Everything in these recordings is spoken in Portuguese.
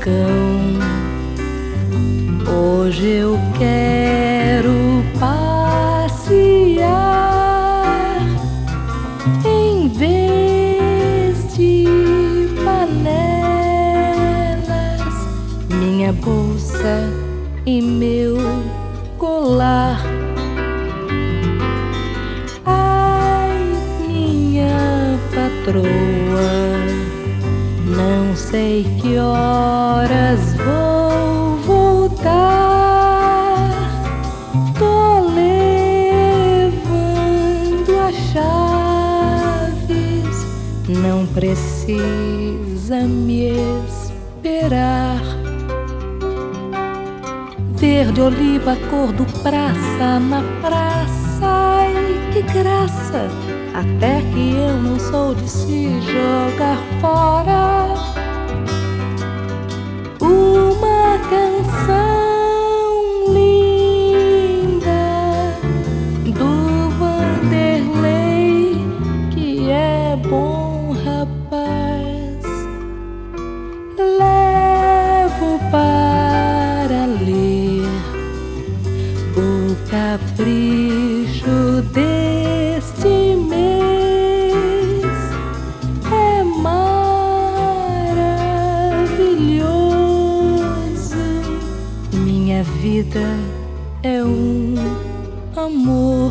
cão. Hoje eu quero passear em vez de panelas, minha bolsa e meu colar. Ai, minha patroa, não sei que horas vou voltar. Tô levando as chaves, não precisa me esperar. Verde oliva, cor do praça na praça, ai que graça! Até que eu não sou de se jogar fora. Uma canção linda do Vanderlei, que é bom rapaz. Levo para ler o capricho deste mês. É maravilhoso, minha vida é um amor.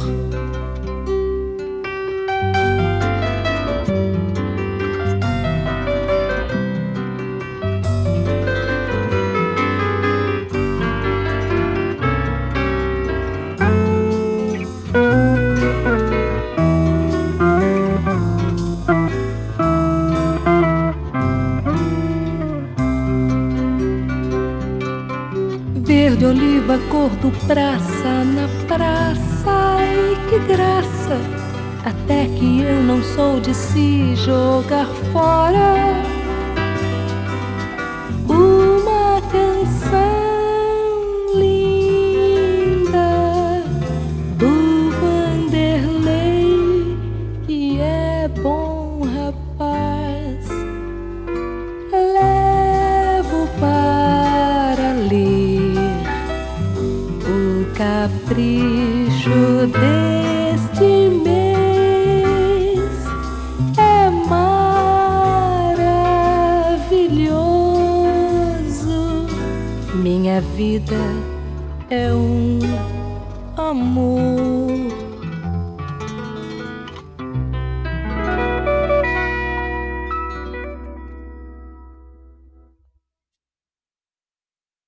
Verde oliva, cor do praça na praça, ai que graça! Até que eu não sou de se jogar fora. Uma canção linda do Vanderlei, que é bom rapaz. Levo para ler o capricho deste mês. É maravilhoso, minha vida é um